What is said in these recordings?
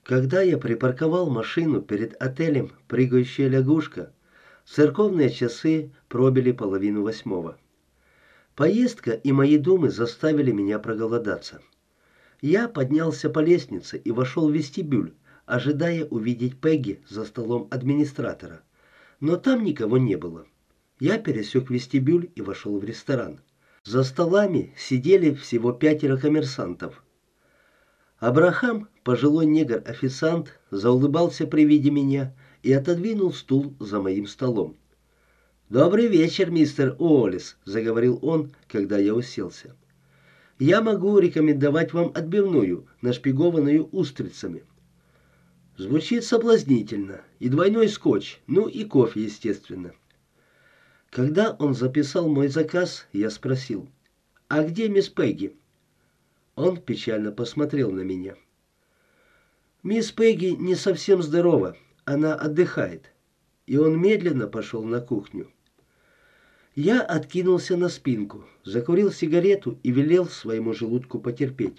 Когда я припарковал машину перед отелем «Прыгающая лягушка», церковные часы пробили 7:30. Поездка и мои думы заставили меня проголодаться. Я поднялся по лестнице и вошел в вестибюль, ожидая увидеть Пегги за столом администратора. Но там никого не было. Я пересек вестибюль и вошел в ресторан. За столами сидели всего 5 коммерсантов. Абрахам, пожилой негр-официант, заулыбался при виде меня и отодвинул стул за моим столом. «Добрый вечер, мистер Уоллес», — заговорил он, когда я уселся. «Я могу рекомендовать вам отбивную, нашпигованную устрицами». Звучит соблазнительно. И двойной скотч, ну и кофе, естественно. Когда он записал мой заказ, я спросил: «А где мисс Пегги?» Он печально посмотрел на меня. «Мисс Пегги не совсем здорова, она отдыхает». И он медленно пошел на кухню. Я откинулся на спинку, закурил сигарету и велел своему желудку потерпеть.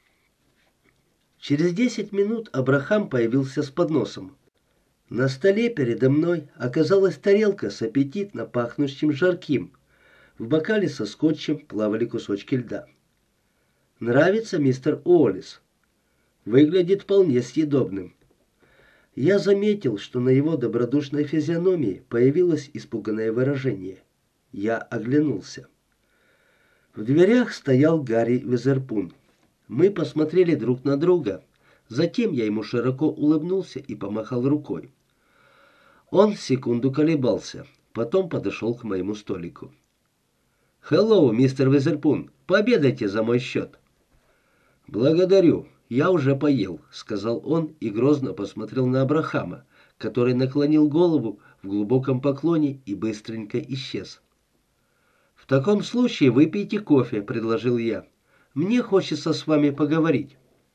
Через 10 минут Абрахам появился с подносом. На столе передо мной оказалась тарелка с аппетитно пахнущим жарким. В бокале со скотчем плавали кусочки льда. «Нравится, мистер Уоллес?» «Выглядит вполне съедобным». Я заметил, что на его добродушной физиономии появилось испуганное выражение. Я оглянулся. В дверях стоял Гарри Визерпун. Мы посмотрели друг на друга. Затем я ему широко улыбнулся и помахал рукой. Он секунду колебался, потом подошел к моему столику. «Хеллоу, мистер Визерпун, пообедайте за мой счет». «Благодарю, я уже поел», — сказал он и грозно посмотрел на Абрахама, который наклонил голову в глубоком поклоне и быстренько исчез. «В таком случае выпейте кофе», — предложил я. «Мне хочется с вами поговорить».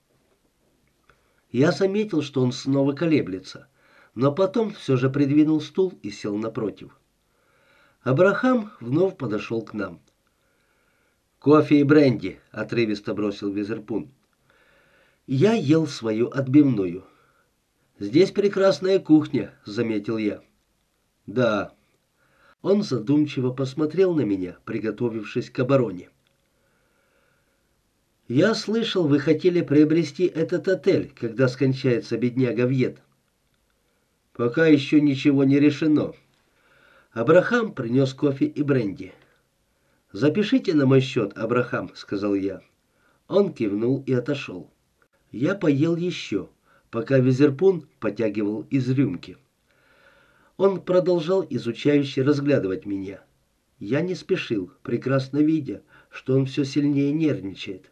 Я заметил, что он снова колеблется, но потом все же придвинул стул и сел напротив. Абрахам вновь подошел к нам. «Кофе и бренди», — отрывисто бросил Визерпун. Я ел свою отбивную. «Здесь прекрасная кухня», — заметил я. «Да». Он задумчиво посмотрел на меня, приготовившись к обороне. «Я слышал, вы хотели приобрести этот отель, когда скончается бедняга Вьет». «Пока еще ничего не решено». Абрахам принес кофе и бренди. «Запишите на мой счет, Абрахам», — сказал я. Он кивнул и отошел. Я поел еще, пока Визерпун потягивал из рюмки. Он продолжал изучающе разглядывать меня. Я не спешил, прекрасно видя, что он все сильнее нервничает.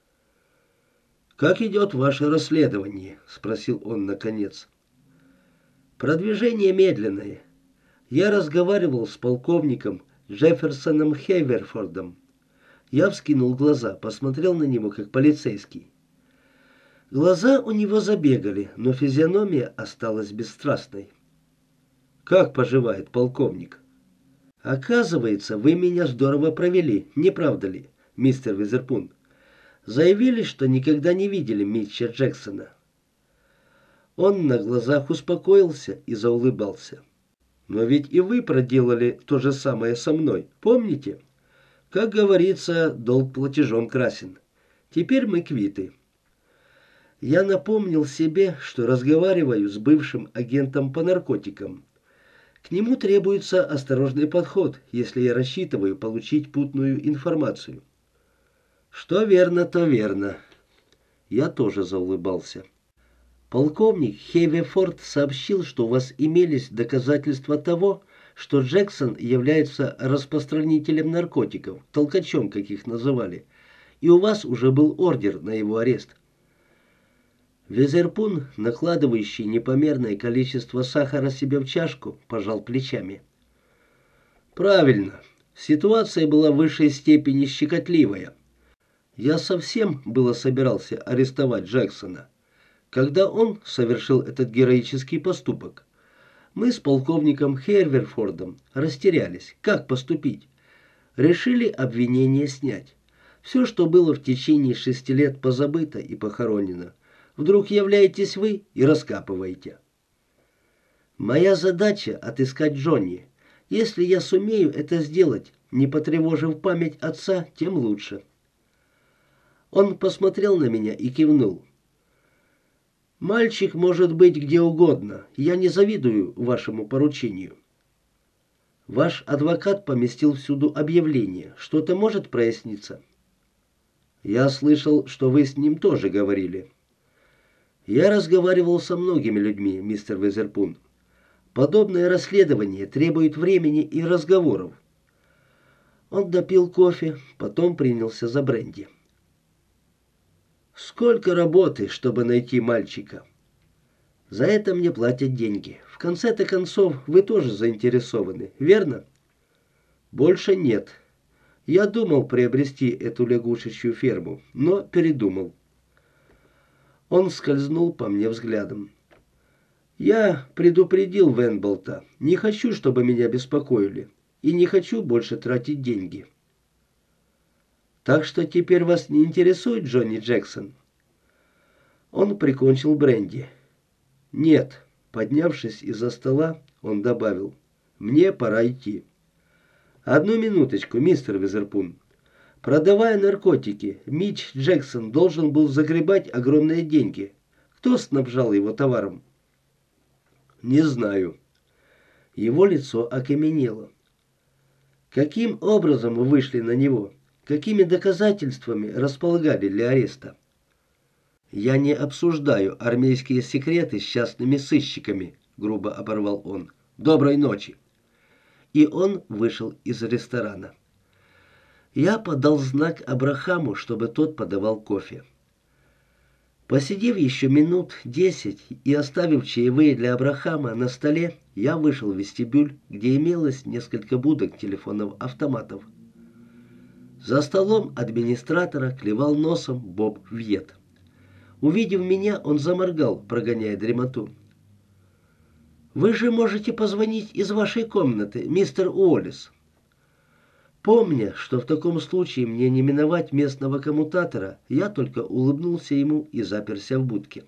«Как идет ваше расследование?» — спросил он наконец. «Продвижение медленное. Я разговаривал с полковником Джефферсоном Хейверфордом». Я вскинул глаза, посмотрел на него как полицейский. Глаза у него забегали, но физиономия осталась бесстрастной. «Как поживает полковник?» «Оказывается, вы меня здорово провели, не правда ли, мистер Визерпун? Заявили, что никогда не видели Митча Джексона». Он на глазах успокоился и заулыбался. «Но ведь и вы проделали то же самое со мной, помните? Как говорится, долг платежом красен. Теперь мы квиты». Я напомнил себе, что разговариваю с бывшим агентом по наркотикам. К нему требуется осторожный подход, если я рассчитываю получить путную информацию. Что верно, то верно. Я тоже заулыбался. Полковник Хейверфорд сообщил, что у вас имелись доказательства того, что Джексон является распространителем наркотиков, толкачом, как их называли, и у вас уже был ордер на его арест. Визерпун, накладывающий непомерное количество сахара себе в чашку, пожал плечами. «Правильно. Ситуация была в высшей степени щекотливая. Я совсем было собирался арестовать Джексона, когда он совершил этот героический поступок. Мы с полковником Хейверфордом растерялись, как поступить. Решили обвинение снять. Все, что было в течение 6 лет позабыто и похоронено, Вдруг являетесь вы и раскапываете. Моя задача — отыскать Джонни. Если я сумею это сделать, не потревожив память отца, тем лучше. Он посмотрел на меня и кивнул. «Мальчик может быть где угодно. Я не завидую вашему поручению». «Ваш адвокат поместил всюду объявление. Что-то может проясниться?» «Я слышал, что вы с ним тоже говорили». «Я разговаривал со многими людьми, мистер Визерпун. Подобное расследование требует времени и разговоров». Он допил кофе, потом принялся за бренди. «Сколько работы, чтобы найти мальчика?» «За это мне платят деньги. В конце-то концов, вы тоже заинтересованы, верно?» «Больше нет. Я думал приобрести эту лягушечью ферму, но передумал». Он скользнул по мне взглядом. «Я предупредил Венболта. Не хочу, чтобы меня беспокоили. И не хочу больше тратить деньги». «Так что теперь вас не интересует Джонни Джексон?» Он прикончил бренди. «Нет». Поднявшись из-за стола, он добавил: «Мне пора идти». «Одну минуточку, мистер Визерпун. Продавая наркотики, Митч Джексон должен был загребать огромные деньги. Кто снабжал его товаром?» «Не знаю». Его лицо окаменело. «Каким образом вы вышли на него? Какими доказательствами располагали для ареста?» «Я не обсуждаю армейские секреты с частными сыщиками», — грубо оборвал он. «Доброй ночи». И он вышел из ресторана. Я подал знак Абрахаму, чтобы тот подавал кофе. Посидев еще минут 10 и оставив чаевые для Абрахама на столе, я вышел в вестибюль, где имелось несколько будок телефонов-автоматов. За столом администратора клевал носом Боб Вьет. Увидев меня, он заморгал, прогоняя дремоту. «Вы же можете позвонить из вашей комнаты, мистер Уоллес». Помня, что в таком случае мне не миновать местного коммутатора, я только улыбнулся ему и заперся в будке.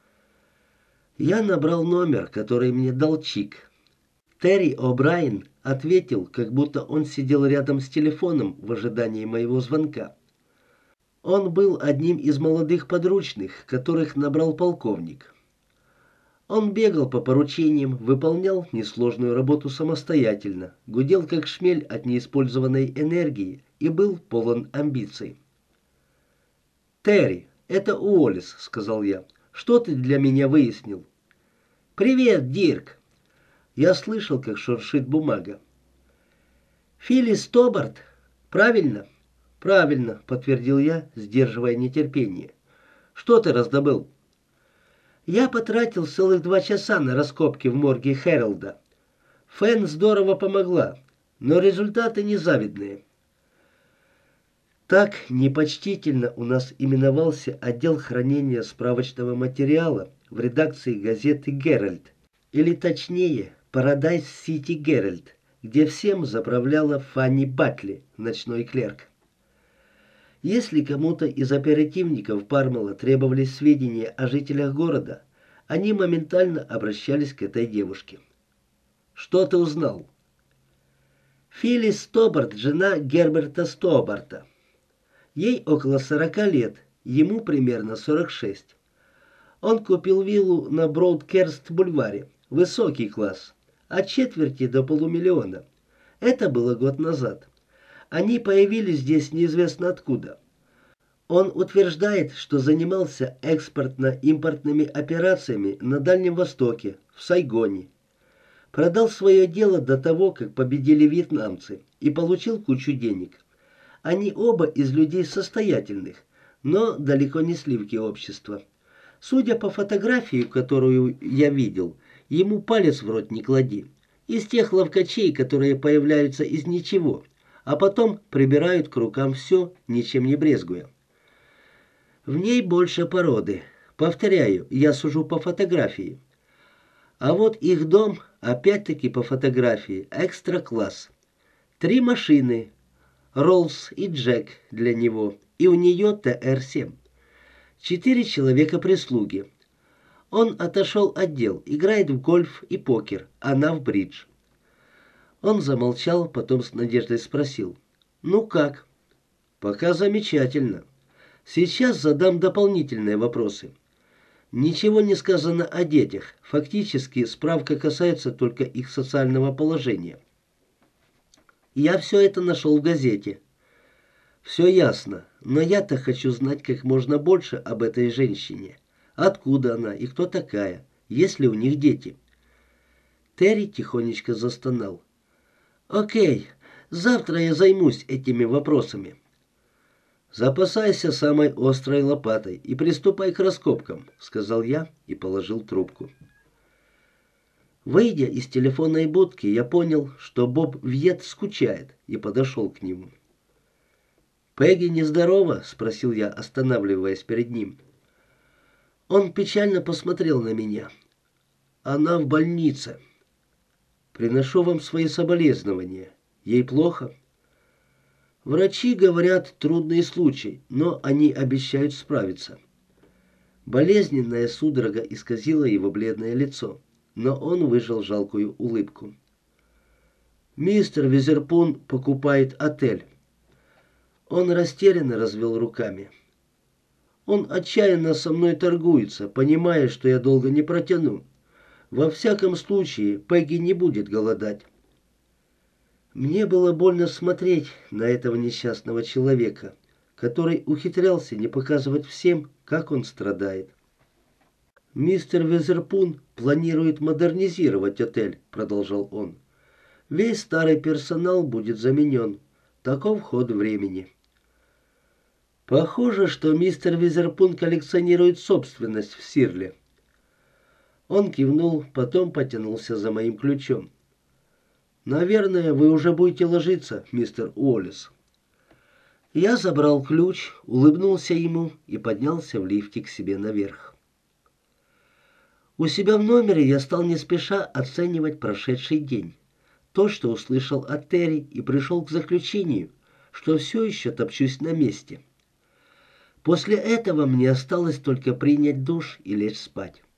Я набрал номер, который мне дал Чик. Терри О'Брайен ответил, как будто он сидел рядом с телефоном в ожидании моего звонка. Он был одним из молодых подручных, которых набрал полковник. Он бегал по поручениям, выполнял несложную работу самостоятельно, гудел как шмель от неиспользованной энергии и был полон амбиций. «Терри, это Уоллес», — сказал я. «Что ты для меня выяснил?» «Привет, Дирк». Я слышал, как шуршит бумага. «Филлис Тобарт? Правильно?» «Правильно», — подтвердил я, сдерживая нетерпение. «Что ты раздобыл?» «Я потратил целых 2 часа на раскопки в морге Хэролда. Фэн здорово помогла, но результаты незавидные». Так непочтительно у нас именовался отдел хранения справочного материала в редакции газеты «Геральд», или точнее «Парадайз Сити Геральд», где всем заправляла Фанни Батли, ночной клерк. Если кому-то из оперативников Пармала требовались сведения о жителях города, они моментально обращались к этой девушке. «Что ты узнал?» Филлис Стобарт, жена Герберта Стобарта. Ей около 40 лет, ему примерно 46. Он купил виллу на Броудкерст-бульваре, высокий класс, от четверти до полумиллиона. Это было год назад. Они появились здесь неизвестно откуда. Он утверждает, что занимался экспортно-импортными операциями на Дальнем Востоке, в Сайгоне. Продал свое дело до того, как победили вьетнамцы, и получил кучу денег. Они оба из людей состоятельных, но далеко не сливки общества. Судя по фотографии, которую я видел, ему палец в рот не клади. Из тех ловкачей, которые появляются из ничего, а потом прибирают к рукам все, ничем не брезгуя. В ней больше породы. Повторяю, я сужу по фотографии. А вот их дом, опять-таки по фотографии, экстра-класс. 3 машины, Роллс и Джек для него, и у нее ТР-7. 4 человека прислуги. Он отошел от дел, играет в гольф и покер, она в бридж. Он замолчал, потом с надеждой спросил: «Ну как?» «Пока замечательно. Сейчас задам дополнительные вопросы. Ничего не сказано о детях. Фактически справка касается только их социального положения». «Я все это нашел в газете». «Все ясно, но я-то хочу знать как можно больше об этой женщине. Откуда она и кто такая? Есть ли у них дети?» Терри тихонечко застонал. «Окей, завтра я займусь этими вопросами». «Запасайся самой острой лопатой и приступай к раскопкам», — сказал я и положил трубку. Выйдя из телефонной будки, я понял, что Боб Вьет скучает, и подошел к нему. «Пегги нездорова?» — спросил я, останавливаясь перед ним. Он печально посмотрел на меня. «Она в больнице. Приношу вам свои соболезнования. Ей плохо?» «Врачи говорят, трудный случай, но они обещают справиться». Болезненная судорога исказила его бледное лицо, но он выжал жалкую улыбку. «Мистер Визерпун покупает отель». Он растерянно развел руками. «Он отчаянно со мной торгуется, понимая, что я долго не протяну. Во всяком случае, Пегги не будет голодать». Мне было больно смотреть на этого несчастного человека, который ухитрялся не показывать всем, как он страдает. «Мистер Визерпун планирует модернизировать отель», — продолжал он. «Весь старый персонал будет заменен. Таков ход времени». «Похоже, что мистер Визерпун коллекционирует собственность в Сирле». Он кивнул, потом потянулся за моим ключом. «Наверное, вы уже будете ложиться, мистер Уоллес». Я забрал ключ, улыбнулся ему и поднялся в лифте к себе наверх. У себя в номере я стал не спеша оценивать прошедший день. То, что услышал от Терри, и пришел к заключению, что все еще топчусь на месте. После этого мне осталось только принять душ и лечь спать.